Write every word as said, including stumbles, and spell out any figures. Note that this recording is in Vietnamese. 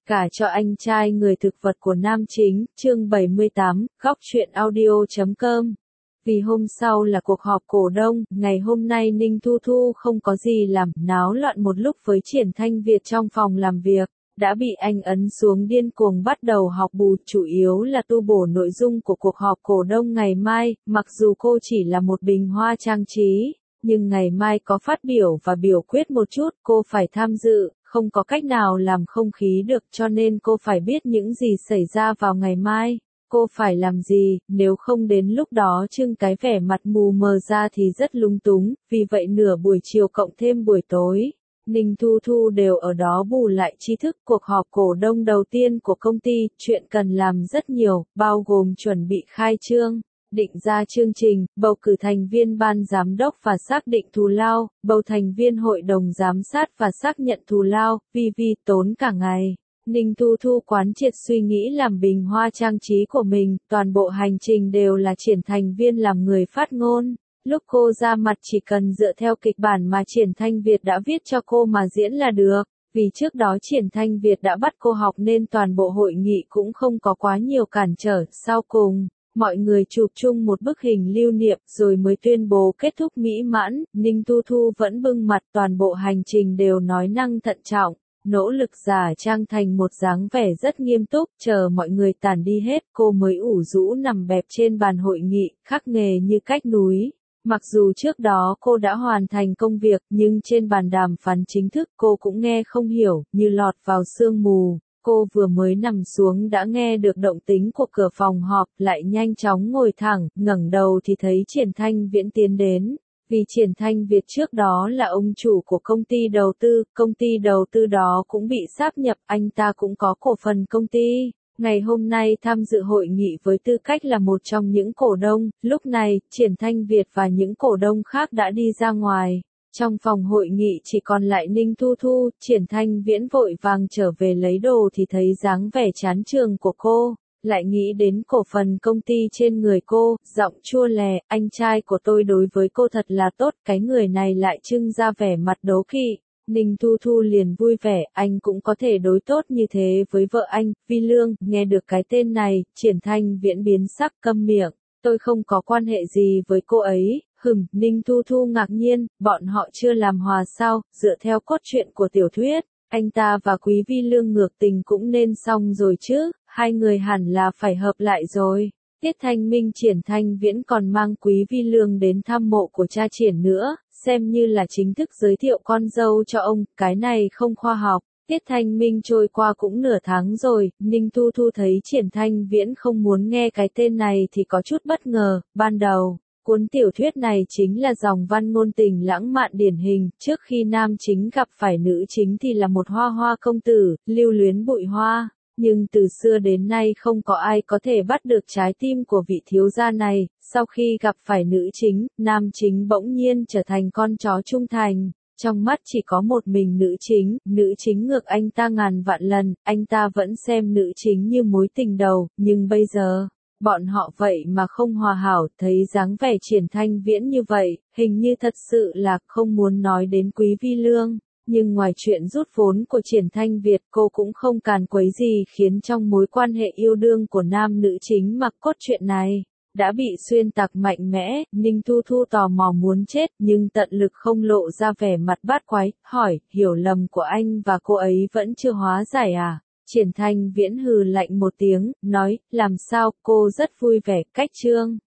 Cả cho anh trai người thực vật của nam chính, chương bảy mươi tám, góc truyện audio chấm com. Vì hôm sau là cuộc họp cổ đông, ngày hôm nay Ninh Thu Thu không có gì làm, náo loạn một lúc với Triển Thanh Việt trong phòng làm việc, đã bị anh ấn xuống điên cuồng bắt đầu học bù, chủ yếu là tu bổ nội dung của cuộc họp cổ đông ngày mai, mặc dù cô chỉ là một bình hoa trang trí, nhưng ngày mai có phát biểu và biểu quyết một chút, cô phải tham dự. Không có cách nào làm không khí được cho nên cô phải biết những gì xảy ra vào ngày mai, cô phải làm gì, nếu không đến lúc đó trưng cái vẻ mặt mù mờ ra thì rất lung túng, vì vậy nửa buổi chiều cộng thêm buổi tối, Ninh Thu Thu đều ở đó bù lại tri thức. Cuộc họp cổ đông đầu tiên của công ty, chuyện cần làm rất nhiều, bao gồm chuẩn bị khai trương, định ra chương trình, bầu cử thành viên ban giám đốc và xác định thù lao, bầu thành viên hội đồng giám sát và xác nhận thù lao, vi vi tốn cả ngày. Ninh Thu Thu quán triệt suy nghĩ làm bình hoa trang trí của mình, toàn bộ hành trình đều là Triển Thành Viên làm người phát ngôn. Lúc cô ra mặt chỉ cần dựa theo kịch bản mà Triển Thanh Việt đã viết cho cô mà diễn là được. Vì trước đó Triển Thanh Việt đã bắt cô học nên toàn bộ hội nghị cũng không có quá nhiều cản trở. Sau cùng, mọi người chụp chung một bức hình lưu niệm rồi mới tuyên bố kết thúc mỹ mãn. Ninh Thu Thu vẫn bưng mặt, toàn bộ hành trình đều nói năng thận trọng, nỗ lực giả trang thành một dáng vẻ rất nghiêm túc. Chờ mọi người tản đi hết, cô mới ủ rũ nằm bẹp trên bàn hội nghị, khắc nghề như cách núi. Mặc dù trước đó cô đã hoàn thành công việc, nhưng trên bàn đàm phán chính thức cô cũng nghe không hiểu, như lọt vào sương mù. Cô vừa mới nằm xuống đã nghe được động tĩnh của cửa phòng họp, lại nhanh chóng ngồi thẳng, ngẩng đầu thì thấy Triển Thanh Viễn tiến đến. Vì Triển Thanh Việt trước đó là ông chủ của công ty đầu tư, công ty đầu tư đó cũng bị sáp nhập, anh ta cũng có cổ phần công ty. Ngày hôm nay tham dự hội nghị với tư cách là một trong những cổ đông, lúc này, Triển Thanh Việt và những cổ đông khác đã đi ra ngoài. Trong phòng hội nghị chỉ còn lại Ninh Thu Thu, Triển Thanh Viễn vội vàng trở về lấy đồ thì thấy dáng vẻ chán trường của cô, lại nghĩ đến cổ phần công ty trên người cô, giọng chua lè, anh trai của tôi đối với cô thật là tốt, cái người này lại trưng ra vẻ mặt đố kỵ. Ninh Thu Thu liền vui vẻ, anh cũng có thể đối tốt như thế với vợ anh, Vi Lương. Nghe được cái tên này, Triển Thanh Viễn biến sắc, câm miệng, tôi không có quan hệ gì với cô ấy. Hừm, Ninh Thu Thu ngạc nhiên, bọn họ chưa làm hòa sao, dựa theo cốt truyện của tiểu thuyết, anh ta và Quý Vi Lương ngược tình cũng nên xong rồi chứ, hai người hẳn là phải hợp lại rồi. Tiết Thanh Minh Triển Thanh Viễn còn mang Quý Vi Lương đến thăm mộ của cha Triển nữa, xem như là chính thức giới thiệu con dâu cho ông, cái này không khoa học. Tiết Thanh Minh trôi qua cũng nửa tháng rồi, Ninh Thu Thu thấy Triển Thanh Viễn không muốn nghe cái tên này thì có chút bất ngờ. Ban đầu, cuốn tiểu thuyết này chính là dòng văn ngôn tình lãng mạn điển hình, trước khi nam chính gặp phải nữ chính thì là một hoa hoa công tử, lưu luyến bụi hoa. Nhưng từ xưa đến nay không có ai có thể bắt được trái tim của vị thiếu gia này, sau khi gặp phải nữ chính, nam chính bỗng nhiên trở thành con chó trung thành. Trong mắt chỉ có một mình nữ chính, nữ chính ngược anh ta ngàn vạn lần, anh ta vẫn xem nữ chính như mối tình đầu, nhưng bây giờ, bọn họ vậy mà không hòa hảo, thấy dáng vẻ Triển Thanh Viễn như vậy, hình như thật sự là không muốn nói đến Quý Vi Lương. Nhưng ngoài chuyện rút vốn của Triển Thanh Việt, cô cũng không càn quấy gì khiến trong mối quan hệ yêu đương của nam nữ chính mặc cốt truyện này đã bị xuyên tạc mạnh mẽ. Ninh Thu Thu tò mò muốn chết, nhưng tận lực không lộ ra vẻ mặt bát quái, hỏi, hiểu lầm của anh và cô ấy vẫn chưa hóa giải à? Triển Thanh Viễn hừ lạnh một tiếng, nói, làm sao, cô rất vui vẻ, cách chương.